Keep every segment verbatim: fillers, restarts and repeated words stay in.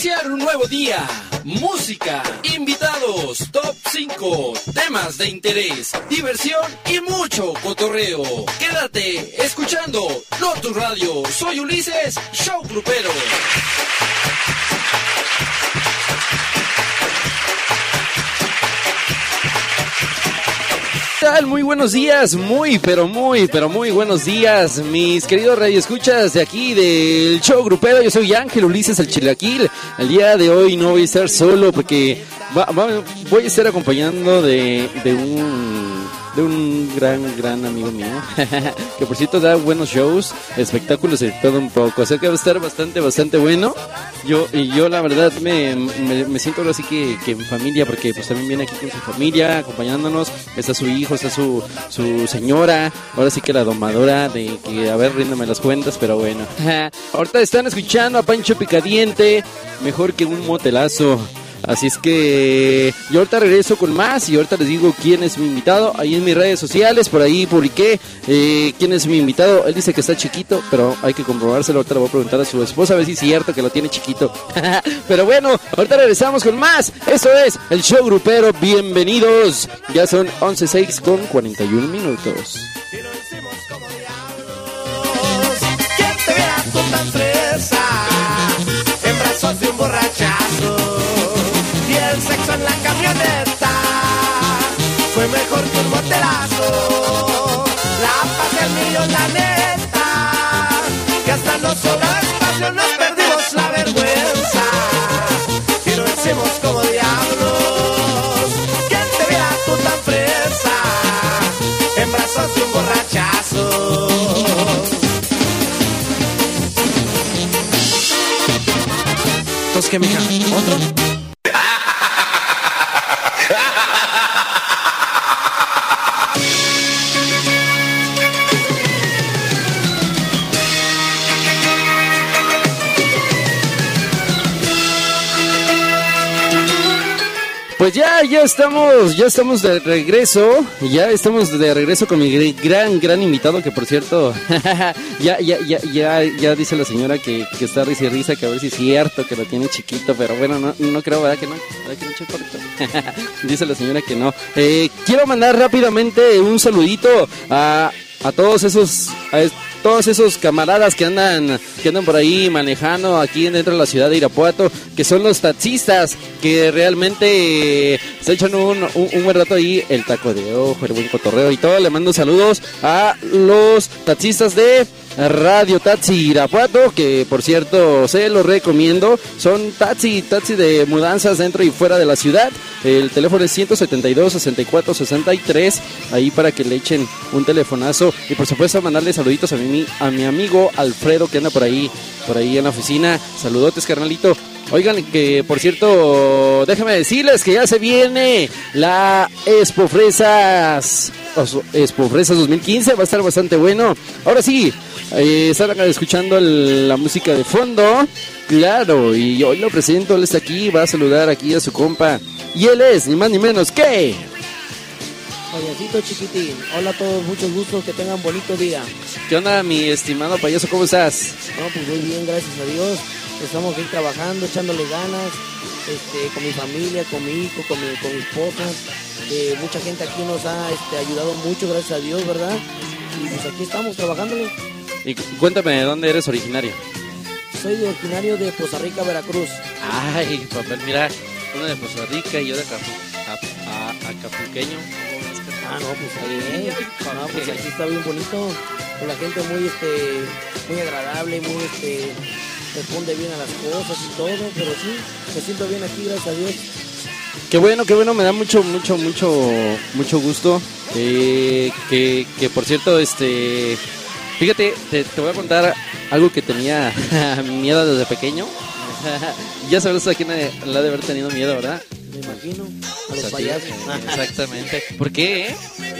iniciar un nuevo día. Música, invitados, top cinco, temas de interés, diversión y mucho cotorreo. Quédate escuchando Lotus Radio. Soy Ulises, show grupero. ¿Qué tal? Muy buenos días, muy, pero muy, pero muy buenos días, mis queridos radioescuchas de aquí del show grupero. Yo soy Ángel Ulises, el Chilaquil. El día de hoy no voy a estar solo porque va, va, voy a estar acompañando de, de un... de un gran, gran amigo mío, que por cierto da buenos shows, espectáculos y todo un poco, o sea que va a estar bastante, bastante bueno. Yo, y yo la verdad me, me, me siento ahora sí que, que en familia, porque pues también viene aquí con su familia, acompañándonos, está su hijo, está su, su señora, ahora sí que la domadora de que, a ver, ríndame las cuentas, pero bueno. Ahorita están escuchando a Pancho Picadiente, mejor que un motelazo. Así es que yo ahorita regreso con más y ahorita les digo quién es mi invitado. Ahí en mis redes sociales, por ahí publiqué eh, quién es mi invitado. Él dice que está chiquito, pero hay que comprobárselo. Ahorita le voy a preguntar a su esposa a ver si es cierto que lo tiene chiquito. Pero bueno, ahorita regresamos con más. Eso es el show grupero. Bienvenidos. Ya son once seis con cuarenta y uno minutos. Y lo hicimos como diablos. ¿Quién te viera tú tan fresa? En brazos de un borrachazo. Y el sexo en la camioneta fue mejor que un motelazo. La paz del millón, la neta, que hasta nos sobra espacio, nos perdimos la vergüenza. Y lo hicimos como diablos. ¿Quién te viera tú tan fresa? En brazos de un borrachazo. Entonces, ¿qué, mija? ¿Otro? Pues ya, ya estamos, ya estamos de regreso, ya estamos de regreso con mi gran, gran invitado, que por cierto, ya, ya, ya, ya, ya dice la señora que, que está risa y risa, que a ver si es cierto que lo tiene chiquito, pero bueno, no, no creo, ¿verdad que no? ¿Verdad que no, chico? Dice la señora que no. Eh, quiero mandar rápidamente un saludito a, a todos esos, a todos esos camaradas que andan, que andan por ahí manejando aquí dentro de la ciudad de Irapuato, que son los taxistas, que realmente eh, se echan un, un, un buen rato ahí, el taco de ojo, el buen cotorreo y todo. Le mando saludos a los taxistas de Radio Taxi Irapuato, que por cierto se los recomiendo. Son taxi, taxi de mudanzas dentro y fuera de la ciudad. El teléfono es ciento setenta y dos, sesenta y cuatro, sesenta y tres, ahí para que le echen un telefonazo. Y por supuesto mandarle saluditos a mi, a mi amigo Alfredo, que anda por ahí, por ahí en la oficina. Saludotes, carnalito. Oigan, que por cierto, déjame decirles que ya se viene la Expo Fresas, Expo Fresas dos mil quince, va a estar bastante bueno. Ahora sí, eh, están escuchando el, la música de fondo, claro, y hoy lo presento, él está aquí, va a saludar aquí a su compa, y él es, ni más ni menos que... Payasito chiquitín, hola a todos, muchos gustos, que tengan bonito día. ¿Qué onda, mi estimado payaso, cómo estás? No, pues muy bien, gracias a Dios. Estamos aquí trabajando, echándole ganas, este, con mi familia, con mi hijo, con mi, con mi esposa. Eh, mucha gente aquí nos ha este, ayudado mucho, gracias a Dios, ¿verdad? Y pues aquí estamos trabajándole. Y cuéntame, ¿de dónde eres originario? Soy originario de Poza Rica, Veracruz. Ay, papel, mira, uno de Poza Rica y yo de Acapu- a, a, Acapulqueño. Ah, no, pues está bien. No, pues aquí está bien bonito. Con la gente muy, este, muy agradable, muy, este... responde bien a las cosas y todo, pero sí, me siento bien aquí, gracias a Dios. Qué bueno, qué bueno, me da mucho, mucho, mucho, mucho gusto. Eh, que, que por cierto, este, fíjate, te, te voy a contar algo que tenía miedo desde pequeño. Ya sabes a quién la de haber tenido miedo, ¿verdad? Me imagino, a los o sea, payasos. Sí, exactamente. ¿Por qué?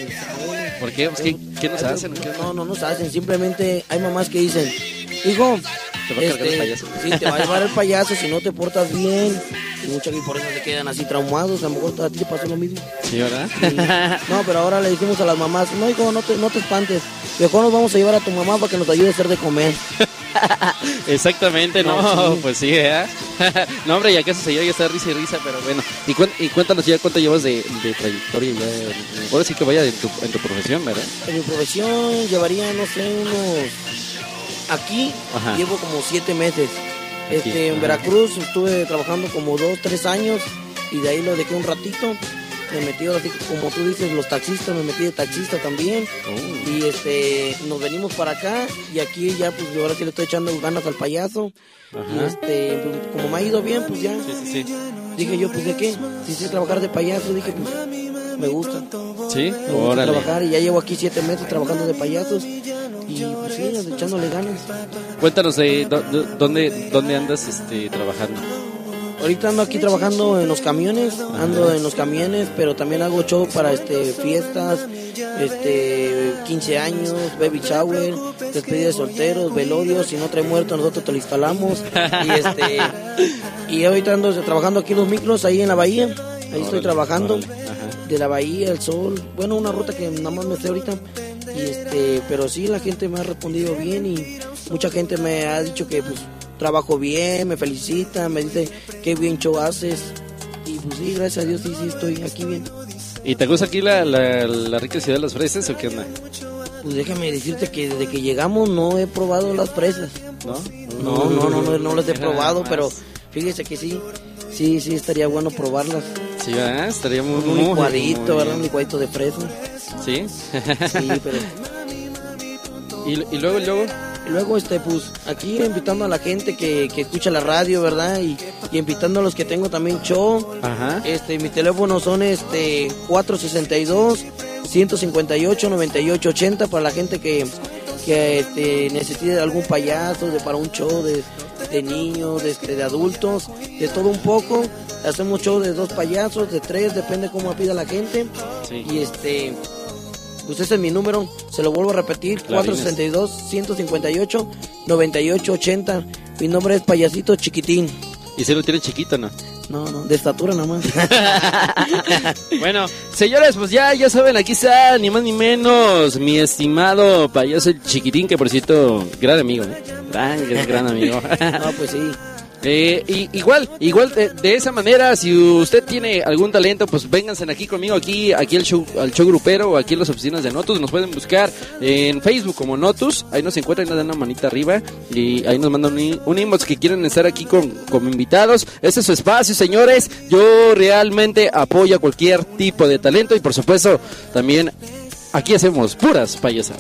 ¿Por qué? Pues, ¿qué, ¿Qué nos hacen? ¿Qué? No, no nos hacen, simplemente hay mamás que dicen, hijo, te va a cargar el payaso. Sí, te va a llevar el payaso si no te portas bien. Y muchos aquí por eso se quedan así traumados. A lo mejor a ti te pasó lo mismo. Sí, ¿verdad? Y, no, pero ahora le decimos a las mamás, no, hijo, no te, no te espantes. Mejor nos vamos a llevar a tu mamá para que nos ayude a hacer de comer. Exactamente, no, No, sí. pues sí, ¿eh? No, hombre, ya que ese señor ya está risa y risa, pero bueno. Y, cuen- y cuéntanos ya cuánto llevas de, de trayectoria ya. Ahora sí que vaya en tu, en tu profesión, ¿verdad? En mi profesión llevaría, no sé, unos... Aquí Ajá. llevo como siete meses. Aquí, Este, en ajá. Veracruz estuve trabajando como dos, tres años y de ahí lo dejé un ratito. Me metí ahora sí, como tú dices, los taxistas, me metí de taxista también. Oh. Y este, nos venimos para acá y aquí ya pues yo ahora sí le estoy echando ganas al payaso. Ajá. Y este, pues, como me ha ido bien, pues ya. Sí, sí, sí. Dije yo, pues de qué, si sé trabajar de payaso, dije pues me gusta. Sí, Me gusta órale. trabajar y ya llevo aquí siete meses trabajando de payasos y pues sí, echándole ganas. Cuéntanos de do- do- dónde, dónde andas este, trabajando. Ahorita ando aquí trabajando en los camiones, ando en los camiones, pero también hago show para este fiestas, este quince años, baby shower, despedida de solteros, velorios, si no trae muerto nosotros te lo instalamos. Y este y ahorita ando trabajando aquí en los micros ahí en la bahía, ahí estoy Órale, trabajando. órale, ajá. De la bahía, el sol, bueno, una ruta que nada más me sé ahorita. Y este, pero sí, la gente me ha respondido bien y mucha gente me ha dicho que pues trabajo bien, me felicita, me dice qué bien show haces. Y pues sí, gracias a Dios, sí, sí, estoy aquí bien. ¿Y te gusta aquí la, la, la rica ciudad de las fresas o qué onda? Pues déjame decirte que desde que llegamos no he probado las fresas. ¿No? No, no, no, no, no las he Mira probado, nomás. pero fíjese que sí, sí, sí, estaría bueno probarlas. Sí, ¿verdad? Estaría muy, Un muy, licuadito, muy ¿verdad? bien. Un licuadito de fresa. Sí. Sí, pero... y, y luego, luego. Y luego, este, pues, aquí invitando a la gente que, que escucha la radio, ¿verdad? Y, y invitando a los que tengo también show. Ajá. Este, mi teléfono son, este, cuatro sesenta y dos, ciento cincuenta y ocho, noventa y ocho, ochenta para la gente que, que este, necesite algún payaso, de, para un show de, de niños, de, este, de adultos, de todo un poco. Hacemos show de dos payasos, de tres, depende cómo pida la gente. Sí. Y este... Pues ese es mi número, se lo vuelvo a repetir, cuatro sesenta y dos, ciento cincuenta y ocho, noventa y ocho, ochenta. Mi nombre es Payasito Chiquitín. ¿Y si lo tienen chiquito, no? No, no, de estatura nada más. Bueno, señores, pues ya, ya saben, aquí está, ni más ni menos, mi estimado payaso el Chiquitín, que por cierto, gran amigo, ¿eh? Gran, gran, gran amigo. No, pues sí. Eh, y, igual, igual de, de esa manera, si usted tiene algún talento, pues vénganse aquí conmigo, aquí, aquí al show, al show grupero, o aquí en las oficinas de Notus. Nos pueden buscar en Facebook como Notus, ahí nos encuentran, nos dan una manita arriba y ahí nos mandan un, un inbox que quieren estar aquí con, como invitados. Este es su espacio, señores. Yo realmente apoyo a cualquier tipo de talento y por supuesto también aquí hacemos puras payasadas.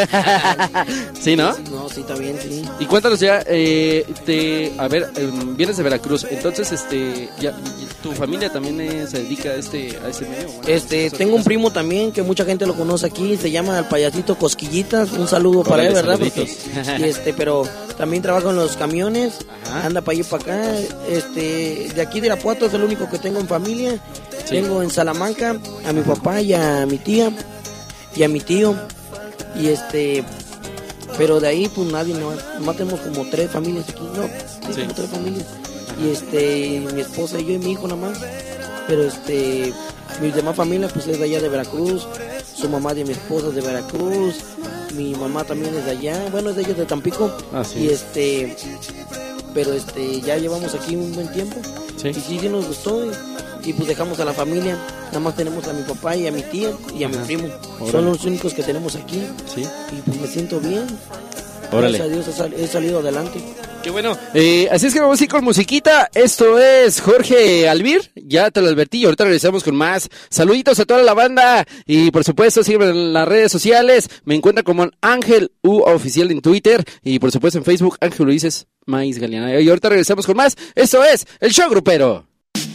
¿Sí, no? No, sí, también, sí. Y cuéntanos ya, eh, te, a ver, eh, vienes de Veracruz, entonces, este, ya, ¿tu familia también eh, se dedica a este, a este medio? Bueno, Este, eso- tengo un eso- primo también que mucha gente lo conoce aquí, se llama el Payasito Cosquillitas, un saludo para Órale, él, ¿verdad? Porque, saluditos. y este, pero también trabaja en los camiones, Ajá. anda para allá y para acá, este, de aquí de Irapuato es el único que tengo en familia, Sí. tengo en Salamanca a mi papá y a mi tía y a mi tío, y este, pero de ahí pues nadie, no, nomás tenemos como tres familias aquí, no, sí, Sí. como tres familias, y este, mi esposa y yo y mi hijo nada más, pero este, mi demás familia pues es de allá de Veracruz, su mamá de mi esposa es de Veracruz, mi mamá también es de allá, bueno es de ellos de Tampico, Ah, sí. y este, pero este, ya llevamos aquí un buen tiempo, Sí. y sí, sí nos gustó, y, y pues dejamos a la familia, nada más tenemos a mi papá y a mi tía y a Ajá. mi primo, Órale. son los únicos que tenemos aquí, Sí. y pues me siento bien, Órale. gracias a Dios he, sal- he salido adelante. Qué bueno. Eh, así es que vamos a ir con musiquita. Esto es Jorge Albir. Ya te lo advertí y ahorita regresamos con más. Saluditos a toda la banda. Y por supuesto, sígueme en las redes sociales. Me encuentran como Ángel U Oficial en Twitter. Y por supuesto en Facebook, Ángel Ulises Maíz Galeana. Y ahorita regresamos con más. Esto es El Show Grupero.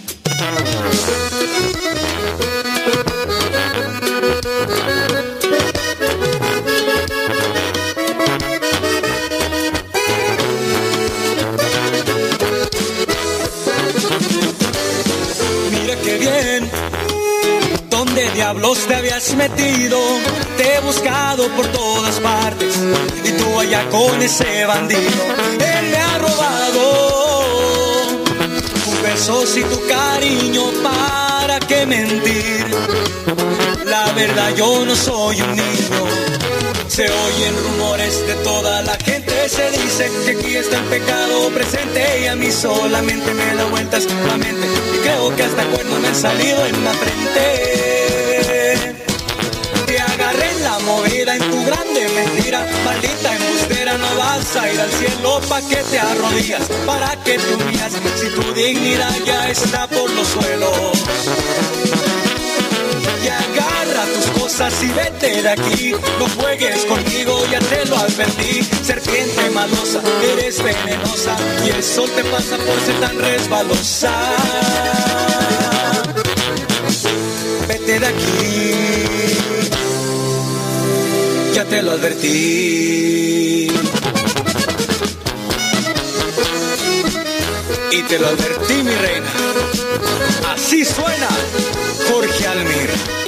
Mira qué bien, ¿dónde diablos te habías metido? Te he buscado por todas partes y tú allá con ese bandido. Él me ha robado tus besos y tu cariño, ¿para qué mentir? La verdad yo no soy un niño, se oyen rumores de toda la gente gente se dice que aquí está el pecado presente y a mí solamente me da vueltas la mente y creo que hasta cuernos me han salido en la frente. Te agarré en la movida en tu grande mentira, maldita embustera, no vas a ir al cielo pa' que te arrodillas, para que te humillas, si tu dignidad ya está por los suelos. Y agarra tus cosas y vete de aquí, no juegues conmigo, ya te lo advertí, serpiente malosa, eres venenosa, y el sol te pasa por ser tan resbalosa. Vete de aquí, ya te lo advertí. Y te lo advertí, mi reina. Así suena Jorge Almir.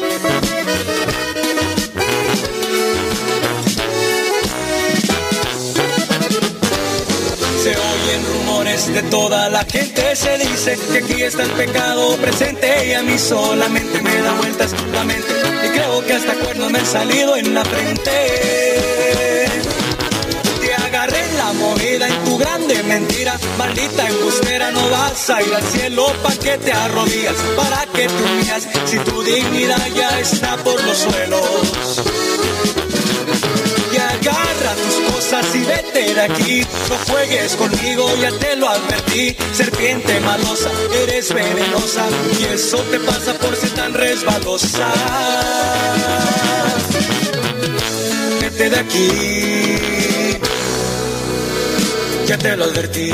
Se oyen rumores de toda la gente, se dice que aquí está el pecado presente y a mí solamente me da vueltas la mente y creo que hasta cuernos me han salido en la frente. Te agarré en la movida en tu grande mentira, maldita embustera, no vas a ir al cielo pa' que te arrodillas, para que te humillas, si tu dignidad ya está por los suelos. Y agarra tus cosas y vete de aquí, no juegues conmigo, ya te lo advertí, serpiente malosa, eres venenosa, y eso te pasa por ser tan resbalosa. Vete de aquí, ya te lo advertí.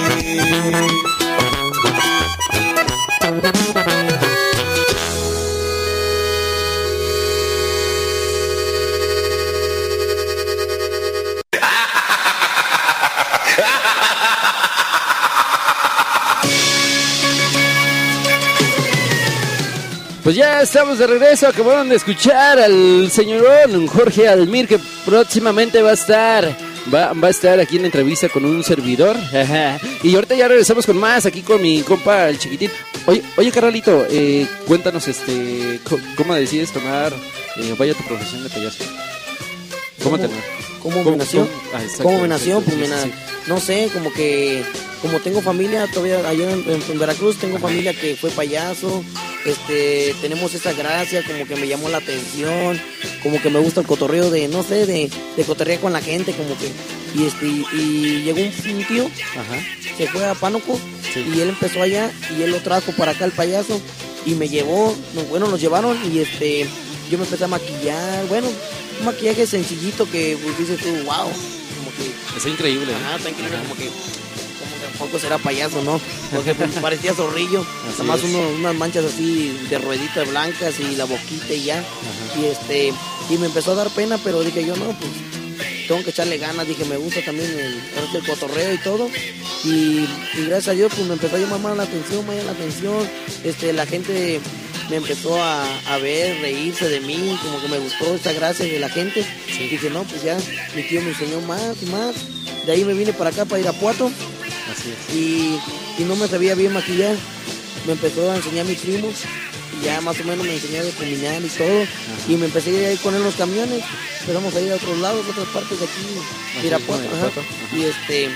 Pues ya estamos de regreso, acabaron de escuchar al señorón Jorge Almir, que próximamente va a estar, va, va a estar aquí en la entrevista con un servidor. Y ahorita ya regresamos con más, aquí con mi compa el chiquitín. Oye, oye carnalito, eh, cuéntanos, este, ¿cómo decides tomar, eh, vaya tu profesión de payaso? ¿Cómo, ¿Cómo te ¿Cómo, ¿Cómo me nació? ¿Cómo, ah, exacto, ¿Cómo me nació? Pues me na... sí. No sé, como que, como tengo familia todavía allá en, en, en Veracruz, tengo familia que fue payaso. Este, tenemos esa gracia, como que me llamó la atención, como que me gusta el cotorreo de, no sé, de, de cotorrear con la gente, como que, y este, y llegó un, un tío, ajá, que fue a Pánuco, sí, y él empezó allá, y él lo trajo para acá el payaso, y me llevó, no, bueno, nos llevaron, y este, yo me empecé a maquillar, bueno, un maquillaje sencillito que, pues, dices tú, wow, como que... Es increíble. Ajá, está increíble, ajá, como que... Tampoco será payaso, ¿no? Porque pues, parecía zorrillo, nada más uno, unas manchas así de rueditas blancas y la boquita y ya. Ajá. Y este y me empezó a dar pena, pero dije yo, no, pues tengo que echarle ganas, dije, me gusta también el, el cotorreo y todo. Y, y gracias a Dios, pues me empezó a llamar más la atención, más la atención. Este, la gente me empezó a, a ver, reírse de mí, como que me gustó esa gracia de la gente. Sí. Y dije, no, pues ya mi tío me enseñó más y más. De ahí me vine para acá, para Irapuato. Así es. Y, y no me sabía bien maquillar, me empezó a enseñar mi primo y ya más o menos me enseñó a caminar y todo. Ajá. Y me empecé a ir con él en los camiones, empezamos a ir a otros lados, a otras partes de aquí, de Irapuato, ajá. Ajá. Y este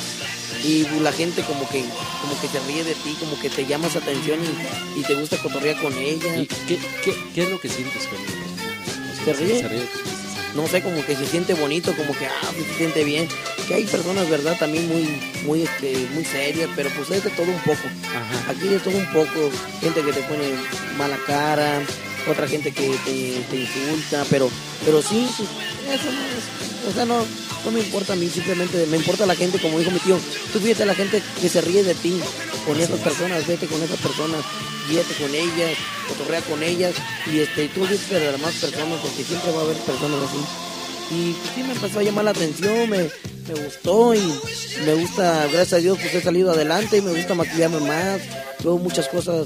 y la gente como que como que se ríe de ti, como que te llama esa atención y, y te gusta cotorrear con ella. ¿Y qué, qué, qué es lo que sientes con ella? ¿Se ríe? Se ríe. No sé, como que se siente bonito, como que ah, se siente bien. Que hay personas, verdad, también muy, muy, este, muy serias, pero pues es de todo un poco. Ajá. Aquí de todo un poco, gente que te pone mala cara, otra gente que te, te insulta, pero, pero sí, sí, eso no es, o sea, no, no me importa a mí, simplemente me importa la gente, como dijo mi tío, tú fíjate la gente que se ríe de ti, con esas personas, vete con esas personas, guíate con ellas, cotorrea con ellas, y este, tú viste a las demás personas, porque siempre va a haber personas así. Y pues, sí me empezó a llamar la atención, me, me gustó y me gusta, gracias a Dios, pues he salido adelante y me gusta maquillarme más. Veo muchas cosas,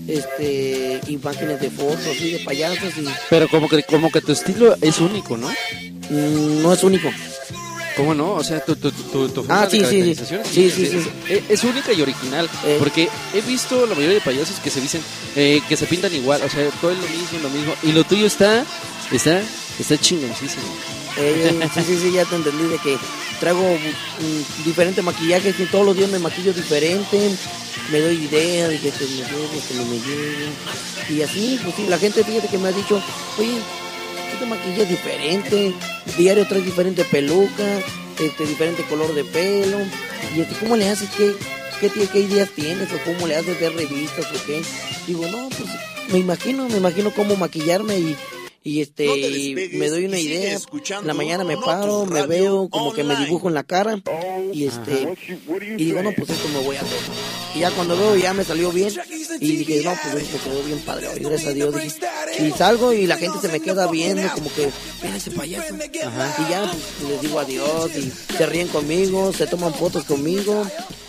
este, imágenes de fotos, así, de payasos y... Pero como que, como que tu estilo es único, ¿no? Mm, no es único. ¿Cómo no? O sea, tu, tu, tu, tu forma ah, sí, de sí, caracterización sí, sí, sí, es, sí. Es, es única y original, eh. porque he visto la mayoría de payasos que se dicen eh, que se pintan igual, o sea, todo es lo mismo, lo mismo, y lo tuyo está, está, está chingoncísimo. Eh, sí, sí, sí, ya te entendí de que, traigo mm, diferentes maquillajes y todos los días me maquillo diferente, me doy idea de que se me llegue, que no me llegue. Y así, pues sí, la gente fíjate que me ha dicho, oye, tú te maquillas diferente, diario traes diferente peluca, este, diferente color de pelo, y este, ¿cómo le haces? ¿Qué, qué, qué, qué ideas tienes? ¿O cómo le haces de revistas o qué? Digo, no, pues me imagino, me imagino cómo maquillarme y... Y este, no despegues, me doy una idea, en la mañana me paro, me veo, como que me dibujo en la cara, y este, y digo, no, pues esto me voy a hacer. Y ya cuando veo, ya me salió bien, y dije, no, pues me quedó bien padre hoy, gracias a Dios. Dije, y salgo y la gente se me queda viendo, como que, mira ese payaso. Ajá. Y ya, pues les digo adiós, y se ríen conmigo, se toman fotos conmigo,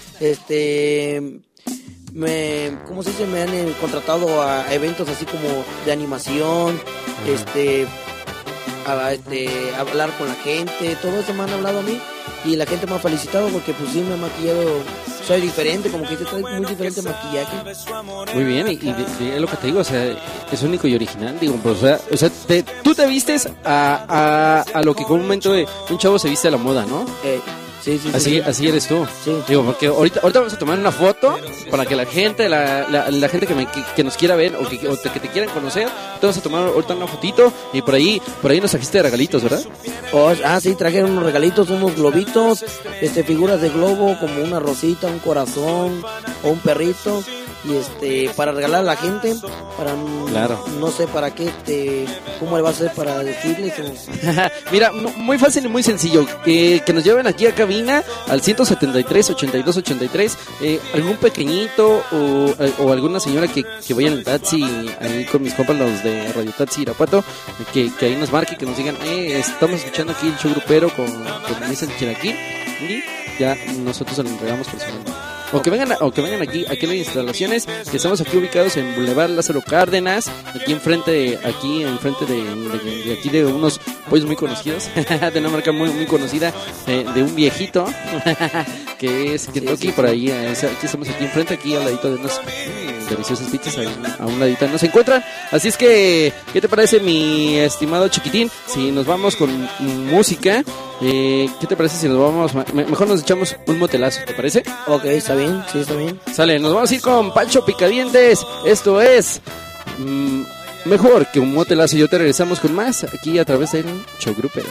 este... me, ¿cómo se dice? Me han eh, contratado a eventos así como de animación, uh-huh. este, a, este, a hablar con la gente, todo eso me han hablado a mí y la gente me ha felicitado porque pues sí me ha maquillado, soy diferente, como que te trae muy diferente maquillaje. Muy bien, y, y, y es lo que te digo, o sea, es único y original, digo, pues, o sea, o sea te, tú te vistes a, a, a lo que comúnmente un chavo se viste a la moda, ¿no? Eh, Sí, sí, así, sí. así eres tú. Sí. Digo, porque ahorita, ahorita vamos a tomar una foto para que la gente, la, la, la gente que, me, que, que nos quiera ver o que, o te, que te quieran conocer, te vamos a tomar ahorita una fotito y por ahí, por ahí nos trajiste de regalitos, ¿verdad? Oh, ah, sí, traje unos regalitos, unos globitos, este, figuras de globo, como una rosita, un corazón o un perrito. Y este, para regalar a la gente, para claro. no sé para qué, este, cómo le va a hacer para decirles. O... Mira, muy fácil y muy sencillo, eh, que nos lleven aquí a cabina al ciento setenta y tres, ochenta y dos, ochenta y tres, eh, algún pequeñito o, o alguna señora que, que vaya en el taxi, ahí con mis compas los de Radio Taxi Irapuato, que, que ahí nos marque, que nos digan, eh, estamos escuchando aquí el show grupero con, con Misa Chiraquí, y ya nosotros se lo entregamos personalmente. O que vengan, o que vengan aquí, aquí en las instalaciones, que estamos aquí ubicados en Boulevard Lázaro Cárdenas, aquí enfrente, aquí enfrente de, de, de aquí de unos pollos muy conocidos, de una marca muy muy conocida, de, de un viejito, que es Kentucky, sí, sí, por ahí, es, aquí estamos aquí enfrente, aquí al ladito de unos mmm, deliciosas pizzas, ahí, a un ladito nos encuentran, así es que, ¿qué te parece mi estimado chiquitín? Si nos vamos con música, eh, ¿qué te parece si nos vamos, mejor nos echamos un motelazo, ¿te parece? Ok, está bien. Sí, está bien. Sale, nos vamos a ir con Pancho Picadientes. Esto es mmm, mejor que un motelazo. Y yo te regresamos con más aquí a través del show grupero.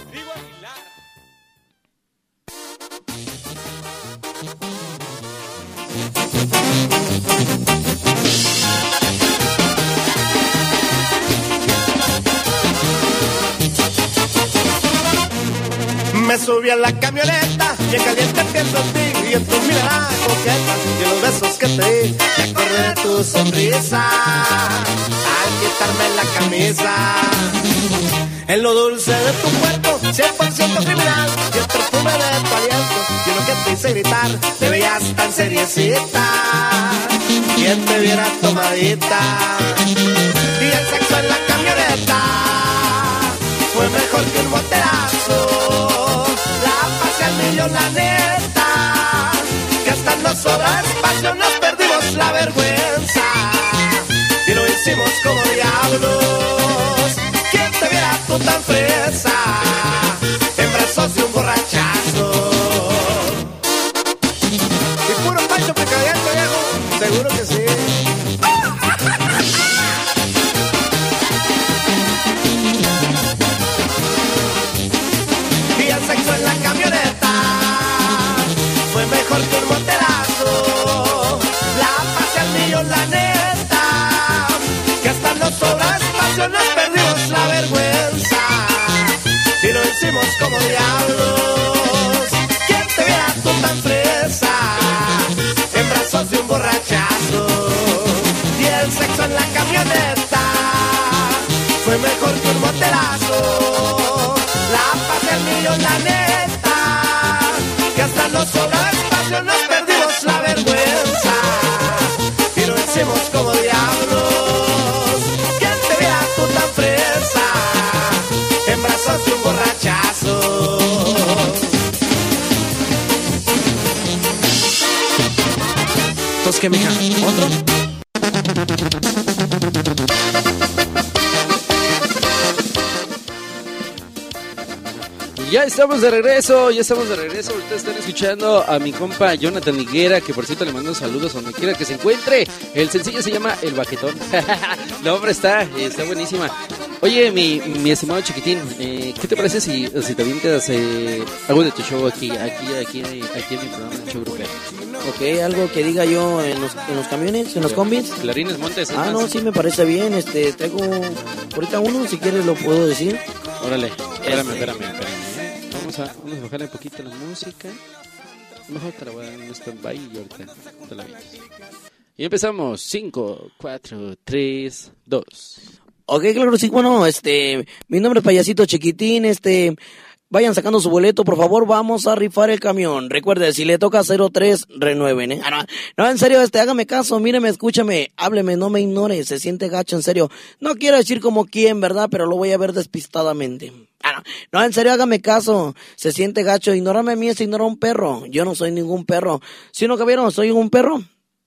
Me subí a la camioneta, bien caliente pienso en ti y en tu mirada coqueta y en los besos que te di. Me acordé de tu sonrisa al quitarme la camisa. En lo dulce de tu cuerpo, cien por ciento criminal, y el perfume de tu aliento y lo que te hice gritar. Te veías tan seriecita, quien te viera tomadita. Y el sexo en la camioneta fue mejor que un motelazo. La neta, que hasta nos sobra espacio, nos perdimos la vergüenza y lo hicimos como diablos. ¿Quién te viera tú tan fresa en brazos de un borrachazo? Y puro Pancho Picadiente, viejo, seguro que sí. Y el sexo en la camioneta fue mejor que un motelazo. La pasé al millón, la neta, que hasta nos sobra espacio, nos perdimos la vergüenza y lo hicimos como diablos. ¿Quién te viera tú tan fresa en brazos de un borrachazo? Y el sexo en la camioneta fue mejor que un motelazo. La pasé al millón, la neta, que hasta nos sobra espacio, nos perdimos la vergüenza y lo hicimos como diablos. ¿Quién te viera tú tan fresa en brazos de un borrachazo? ¿Tos qué, mija? ¿Otro? Ya estamos de regreso, ya estamos de regreso. Ahorita están escuchando a mi compa Jonathan Higuera, que por cierto le mando saludos donde quiera que se encuentre. El sencillo se llama El Baquetón. La obra está, está buenísima. Oye, mi, mi estimado chiquitín, eh, ¿qué te parece si, si te avientas eh, algo de tu show aquí, aquí, aquí, aquí en mi programa, en Show Grupero? Ok, algo que diga yo en los, en los camiones, en los combis. Clarines Montes. Ah, no, sí me parece bien. Este, traigo ahorita uno, si quieres lo puedo decir. Órale, espérame, espérame, espérame. Vamos a, vamos a bajarle un poquito la música. Mejor te la voy a dar en stand-by y ahorita te la vienes. Y empezamos. cinco, cuatro, tres, dos. Ok, claro, sí, bueno, este, mi nombre es Payasito Chiquitín, este, vayan sacando su boleto, por favor, vamos a rifar el camión. Recuerde, si le toca cero tres, renueven, ¿eh? Ah, no, no, en serio, este, hágame caso, míreme, escúchame, hábleme, no me ignore, se siente gacho, en serio. No quiero decir como quién, ¿verdad? Pero lo voy a ver despistadamente. Ah, no, no, en serio, hágame caso, se siente gacho, ignórame a mí, se ignora un perro. Yo no soy ningún perro. ¿Sí o no, caballero? ¿Soy un perro?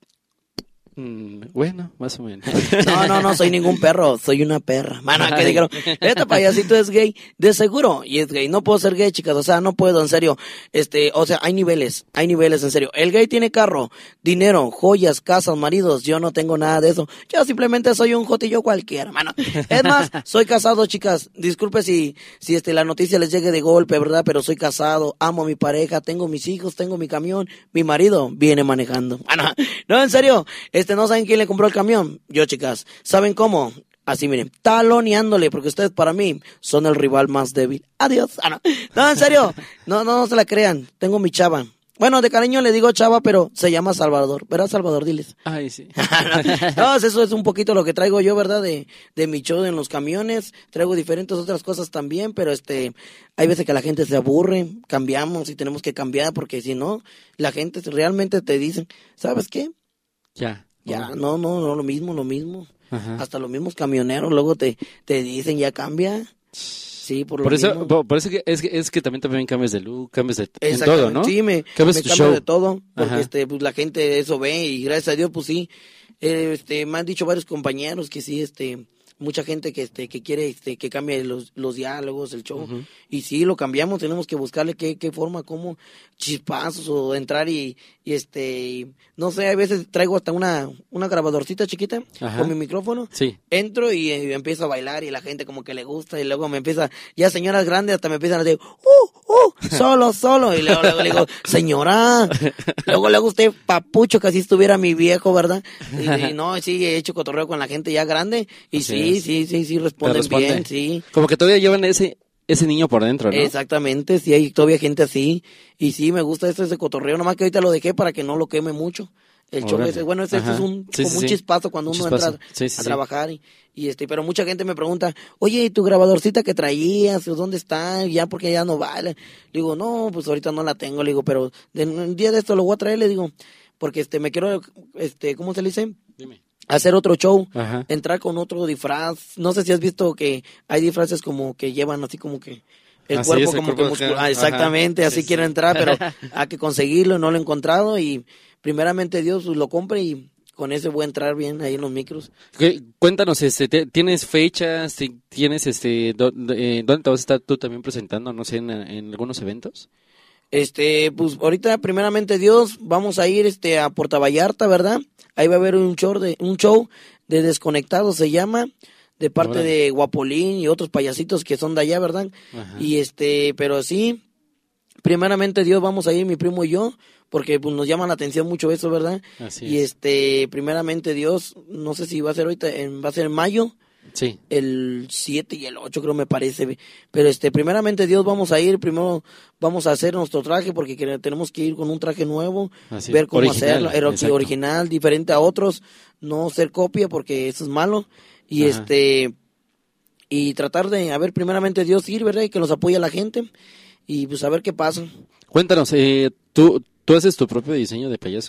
Mm, bueno, más o menos. No, no, no soy ningún perro, soy una perra. Mano, que dijeron, este payasito es gay, de seguro, y es gay. No puedo ser gay, chicas, o sea, no puedo, en serio. Este, o sea, hay niveles, hay niveles, en serio. El gay tiene carro, dinero, joyas, casas, maridos. Yo no tengo nada de eso. Yo simplemente soy un jotillo cualquiera, mano. Es más, soy casado, chicas. Disculpe si, si este, la noticia les llegue de golpe, ¿verdad? Pero soy casado, amo a mi pareja, tengo mis hijos, tengo mi camión, mi marido viene manejando. Mano, no, en serio. Este, ¿no saben quién le compró el camión? Yo, chicas. ¿Saben cómo? Así, miren, taloneándole, porque ustedes para mí son el rival más débil. Adiós. Ah, no. No, en serio. No, no, no se la crean. Tengo mi chava. Bueno, de cariño le digo chava, pero se llama Salvador. ¿Verdad, Salvador? Diles. Ay, sí. No, eso es un poquito lo que traigo yo, ¿verdad? De, de mi show en los camiones. Traigo diferentes otras cosas también, pero este, hay veces que la gente se aburre, cambiamos y tenemos que cambiar, porque si no, la gente realmente te dice, ¿sabes qué? Ya. Ya, no, no, no, lo mismo, lo mismo. Ajá. Hasta los mismos camioneros luego te, te dicen, ya cambia. Sí, por lo Por eso, mismo. por, por eso que es, que es que también también cambias de look, cambias de en todo, ¿no? Sí, me, cambias me tu cambio show. de todo, porque Ajá. este, pues la gente eso ve y gracias a Dios, pues sí. Eh, este, me han dicho varios compañeros que sí, este, mucha gente que este, que quiere este, que cambie los, los diálogos, el show. Uh-huh. Y sí, lo cambiamos, tenemos que buscarle qué, qué forma, cómo chispazos o entrar y, y este, y, no sé, a veces traigo hasta una, una grabadorcita chiquita. Ajá. Con mi micrófono. Sí. Entro y, y empiezo a bailar y la gente como que le gusta y luego me empieza, ya señoras grandes hasta me empiezan a decir, uh, uh, solo, solo. Y luego, luego le digo, señora, luego le usted papucho que así estuviera mi viejo, ¿verdad? Y, y no, sí, he hecho cotorreo con la gente ya grande y así sí, es. sí, sí, sí, responden responde. bien, sí. Como que todavía llevan ese... ese niño por dentro, ¿no? Exactamente, sí hay todavía gente así. Y sí, me gusta esto, ese cotorreo, nomás que ahorita lo dejé para que no lo queme mucho. El show ese, bueno, ese, ese es un, sí, como sí, un sí. chispazo cuando un uno chispazo. entra sí, sí, a sí. trabajar. Y, y este, pero mucha gente me pregunta, oye, ¿y tu grabadorcita que traías? ¿Dónde está? Ya porque ya no vale. Le digo, no, pues ahorita no la tengo. Le digo, pero de, un día de esto lo voy a traer, le digo, porque este, me quiero, este, ¿cómo se le dice? Dime. Hacer otro show, Ajá. entrar con otro disfraz. No sé si has visto que hay disfraces como que llevan así como que el así cuerpo es, el como cuerpo que muscular. Ah, exactamente, Ajá. así sí, quiero sí. entrar, pero hay que conseguirlo, no lo he encontrado y primeramente Dios pues, lo compre y con ese voy a entrar bien ahí en los micros. Cuéntanos, este, ¿tienes fechas? ¿Tienes este, dónde, eh, dónde te vas a estar tú también presentando? No sé, en, en algunos eventos. Este, pues ahorita primeramente Dios, vamos a ir este a Puerto Vallarta, ¿verdad? Ahí va a haber un show de, un show de Desconectados se llama, de parte Bueno. de Guapolín y otros payasitos que son de allá, ¿verdad? Ajá. Y este, pero sí, primeramente Dios vamos a ir mi primo y yo, porque pues nos llama la atención mucho eso, ¿verdad? Así y es. este, primeramente Dios, no sé si va a ser ahorita, en, va a ser en mayo. Sí. El siete y el ocho creo me parece, pero este primeramente Dios vamos a ir, primero vamos a hacer nuestro traje porque queremos, tenemos que ir con un traje nuevo, Así ver cómo original, hacerlo, exacto. original, diferente a otros, no ser copia porque eso es malo y Ajá. este y tratar de, a ver, primeramente Dios ir, ¿verdad? Y que nos apoye la gente y pues a ver qué pasa. Cuéntanos, eh, ¿tú, ¿tú haces tu propio diseño de payaso?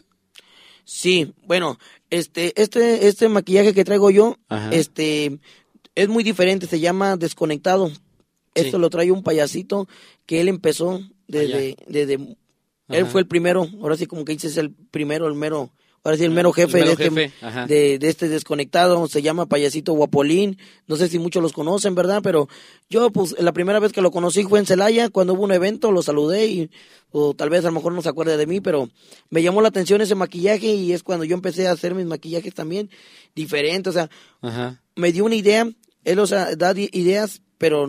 Sí, bueno, este, este, este maquillaje que traigo yo, Ajá. este, es muy diferente, se llama Desconectado. Esto Sí. lo trae un payasito que él empezó desde, desde, él Ajá. fue el primero, ahora sí como que dices el primero, el mero ahora sí el mero jefe, el mero de, jefe. Este, de, de este desconectado, se llama Payasito Guapolín, no sé si muchos los conocen, ¿verdad? Pero yo, pues, la primera vez que lo conocí fue en Celaya, cuando hubo un evento, lo saludé y, o tal vez a lo mejor no se acuerde de mí, pero me llamó la atención ese maquillaje y es cuando yo empecé a hacer mis maquillajes también diferentes, o sea, Ajá. me dio una idea, él, o sea, da ideas, pero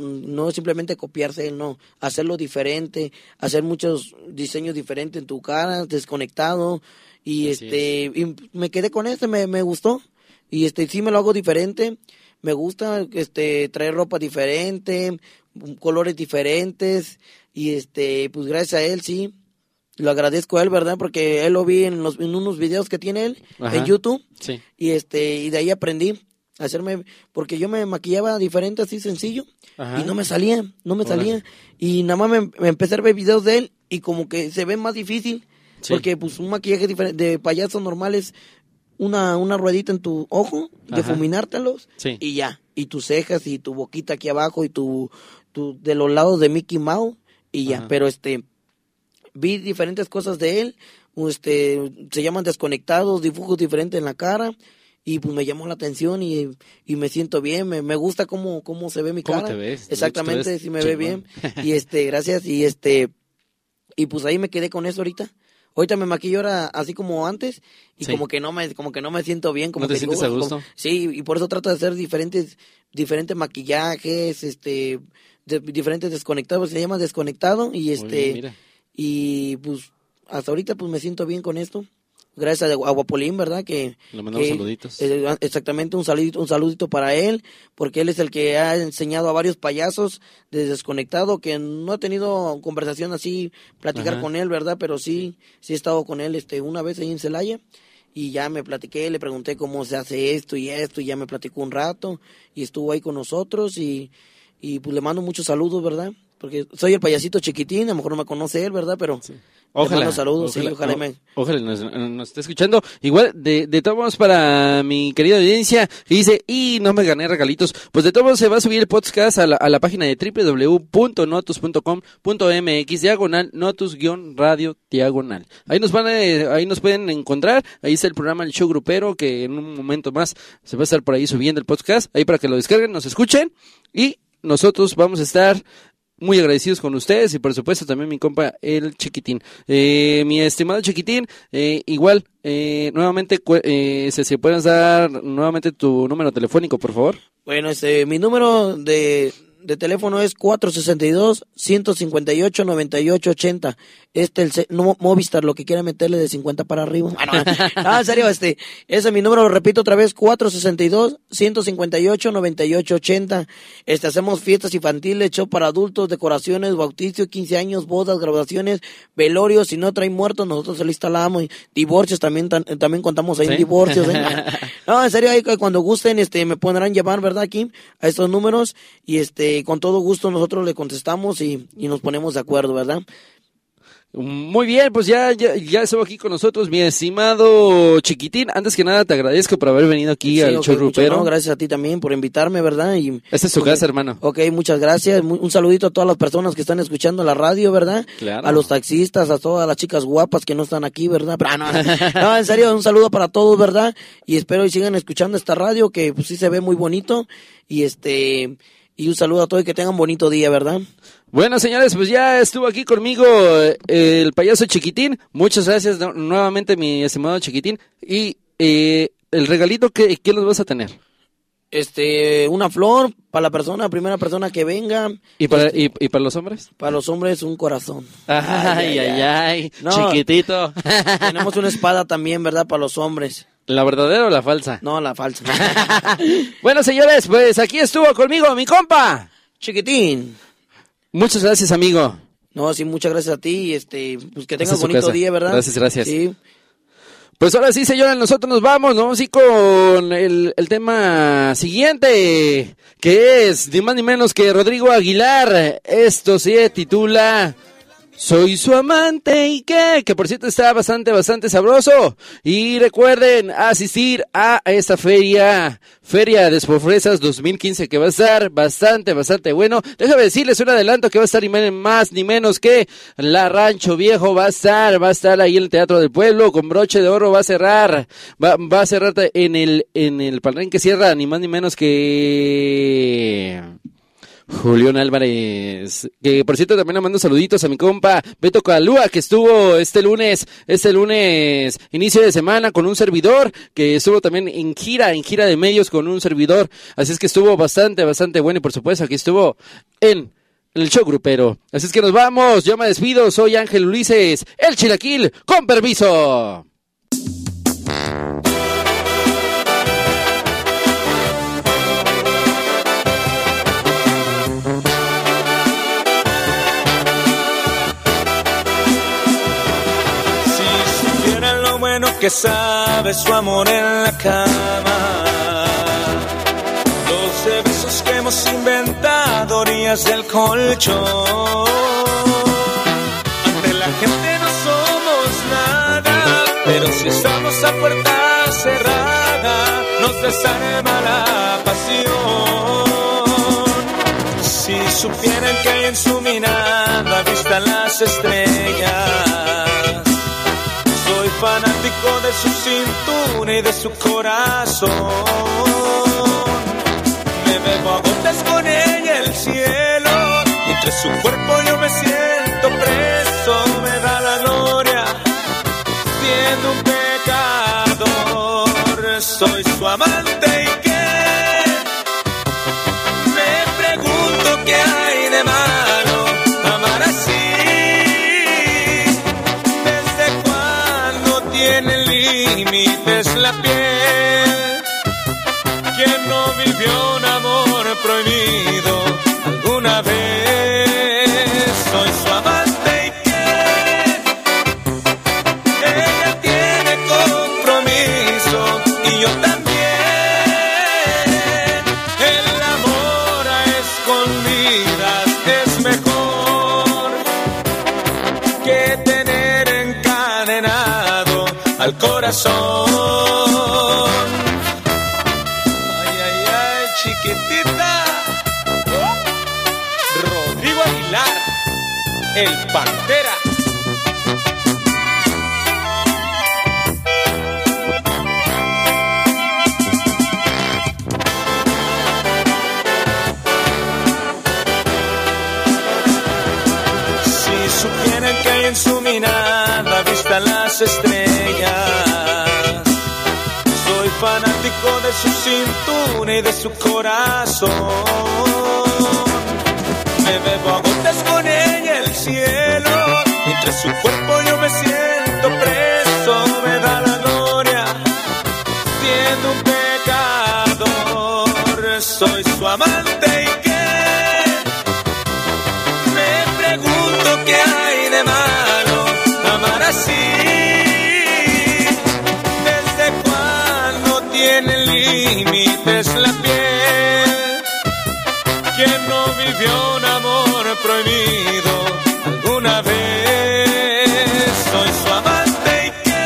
no simplemente copiarse él, no, hacerlo diferente, hacer muchos diseños diferentes en tu cara, desconectado, y Así este, y me quedé con este, me, me gustó, y este, sí me lo hago diferente, me gusta, este, traer ropa diferente, colores diferentes, y este, pues gracias a él, sí, lo agradezco a él, ¿verdad? Porque él lo vi en, los, en unos videos que tiene él, Ajá. en YouTube, sí. y este, y de ahí aprendí. Hacerme, porque yo me maquillaba diferente, así sencillo, Ajá. y no me salía, no me Hola. salía, y nada más me, me empecé a ver videos de él, y como que se ve más difícil, sí. porque pues un maquillaje diferente, de payaso normal es una, una ruedita en tu ojo, difuminártelos, sí. y ya, y tus cejas, y tu boquita aquí abajo, y tu, tu de los lados de Mickey Mouse, y ya, Ajá. pero este, vi diferentes cosas de él, este, se llaman desconectados, dibujos diferentes en la cara, y pues me llamó la atención y, y me siento bien, me, me gusta cómo, cómo se ve mi ¿Cómo cara. te ves? Exactamente, sí me ve bien. Y este, gracias, y este, y pues ahí me quedé con eso ahorita. Ahorita me maquillo ahora así como antes, y sí. como que no me, como que no me siento bien, como ¿No te que sientes digo, a gusto? Como, sí, y por eso trato de hacer diferentes, diferentes maquillajes, este, de, diferentes desconectados, se llama desconectado, y este, bien, mira. y pues hasta ahorita pues me siento bien con esto. Gracias a Guapolín, ¿verdad? Que le mandamos que, saluditos. Eh, exactamente, un saludito, un saludito para él, porque él es el que ha enseñado a varios payasos de desconectado, que no he tenido conversación así, platicar Ajá. con él, ¿verdad? Pero sí, sí he estado con él este una vez ahí en Celaya, y ya me platiqué, le pregunté cómo se hace esto y esto, y ya me platicó un rato, y estuvo ahí con nosotros, y, y pues le mando muchos saludos, ¿verdad? Porque soy el payasito chiquitín, a lo mejor no me conoce él, ¿verdad? Pero... Sí. Ojalá, saludos, ojalá, sí, ojalá, me... ojalá nos, nos esté escuchando. Igual, de, de todos modos, para mi querida audiencia, que dice, y no me gané regalitos, pues de todos modos se va a subir el podcast a la, a la página de doble u doble u doble u punto notus punto com punto m x, diagonal, notus-radio, diagonal. Ahí nos van a, ahí nos pueden encontrar, ahí está el programa El Show Grupero, que en un momento más se va a estar por ahí subiendo el podcast, ahí para que lo descarguen, nos escuchen, y nosotros vamos a estar muy agradecidos con ustedes y por supuesto también mi compa el Chiquitín. Eh, mi estimado Chiquitín, eh, igual, eh, nuevamente, eh, si se puedes dar nuevamente tu número telefónico, por favor. Bueno, este, mi número de, de teléfono es cuatro sesenta y dos, ciento cincuenta y ocho, noventa y ocho ochenta. Este, el no, Movistar, lo que quiera meterle de cincuenta para arriba. Ah, no, no, en serio, este, ese es mi número, lo repito otra vez, cuatro sesenta y dos, ciento cincuenta y ocho, noventa y ocho ochenta. Este, hacemos fiestas infantiles, show para adultos, decoraciones, bautizos, quince años, bodas, graduaciones, velorios, si no traen muertos, nosotros se lo instalamos, y divorcios, también, tan, también contamos ahí ¿Sí? en divorcios. ¿eh? No, en serio, ahí cuando gusten, este, me podrán llamar, ¿verdad? Aquí, a estos números, y este, con todo gusto nosotros le contestamos y, y nos ponemos de acuerdo, ¿verdad? Muy bien, pues ya, ya, ya estuvo aquí con nosotros mi estimado Chiquitín. Antes que nada te agradezco por haber venido aquí sí, al okay, Show Grupero. No, gracias a ti también por invitarme, ¿verdad? Y, Esta es tu okay, casa, hermano. Ok, muchas gracias. Un saludito a todas las personas que están escuchando la radio, ¿verdad? Claro. A los taxistas, a todas las chicas guapas que no están aquí, ¿verdad? Pero, no, no, en serio, un saludo para todos, ¿verdad? Y espero y sigan escuchando esta radio que pues sí se ve muy bonito. Y este... Y un saludo a todos y que tengan un bonito día, ¿verdad? Bueno, señores, pues ya estuvo aquí conmigo eh, el payaso Chiquitín. Muchas gracias no, nuevamente, mi estimado Chiquitín. Y eh, el regalito, ¿qué, ¿qué nos vas a tener? Este, una flor para la persona, primera persona que venga. ¿Y para, este, y, y para los hombres? Para los hombres, un corazón. Ay, ay, ay, ay. No, chiquitito. Tenemos una espada también, ¿verdad? Para los hombres. ¿La verdadera o la falsa? No, la falsa. Bueno, señores, pues aquí estuvo conmigo mi compa Chiquitín. Muchas gracias, amigo. No, sí, muchas gracias a ti y este, pues que tengas bonito casa. día, ¿verdad? Gracias, gracias. Sí. Pues ahora sí, señores, nosotros nos vamos, ¿no? Sí, con el, el tema siguiente, que es ni más ni menos que Rodrigo Aguilar. Esto se titula Soy su amante y qué, que por cierto está bastante, bastante sabroso. Y recuerden asistir a esta feria, Feria de Expofresas dos mil quince, que va a estar bastante, bastante bueno. Déjame decirles un adelanto que va a estar ni más ni menos que la Rancho Viejo va a estar, va a estar ahí en el Teatro del Pueblo, con broche de oro va a cerrar, va, va a cerrar en el, en el palenque cierra ni más ni menos que... Julián Álvarez, que por cierto también le mando saluditos a mi compa Beto Calúa, que estuvo este lunes, este lunes, inicio de semana con un servidor, que estuvo también en gira, en gira de medios con un servidor, así es que estuvo bastante, bastante bueno y por supuesto aquí estuvo en el show grupero. Así es que nos vamos, yo me despido, soy Ángel Ulises, el Chilaquil, con permiso. Que sabe su amor en la cama, doce besos que hemos inventado orillas del colchón. Ante la gente no somos nada, pero si estamos a puerta cerrada nos desarma la pasión. Si supieran que hay en su mirada vistan las estrellas, soy fanático de su cintura y de su corazón. Me bebo a gotas con ella el cielo, y entre su cuerpo yo me siento preso. Me da la gloria siendo un pecador. Soy su amante y qué, me pregunto qué hay de malo amar así. Tiene límites la piel. ¿Quién no vivió un amor prohibido alguna vez? Soy su amante y qué, ella tiene compromiso y yo también. El amor a escondidas es mejor que tener encadenado al corazón. Ay, ay, ay, chiquitita. Rodrigo Aguilar, el Pantera. Si supieran que hay en su mirada vistan las estrellas, soy fanático de su cintura y de su corazón. Me bebo a gotas con ella el cielo, entre su cuerpo yo me siento preso. Me da la gloria siendo un pecador. Soy su amante y qué, me pregunto qué hay de malo amar así. ¿Desde cuándo tiene límites la piel? ¿Quién no vivió un amor prohibido alguna vez? Soy su amante y qué,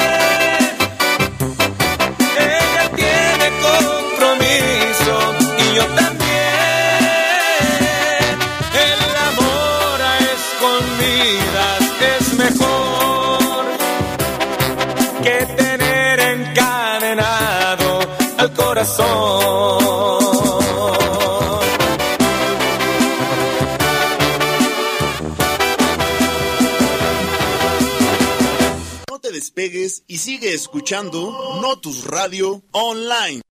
ella tiene compromiso y yo también. El amor a escondidas es mejor que tener encadenado al corazón. No te despegues y sigue escuchando Notus Radio Online.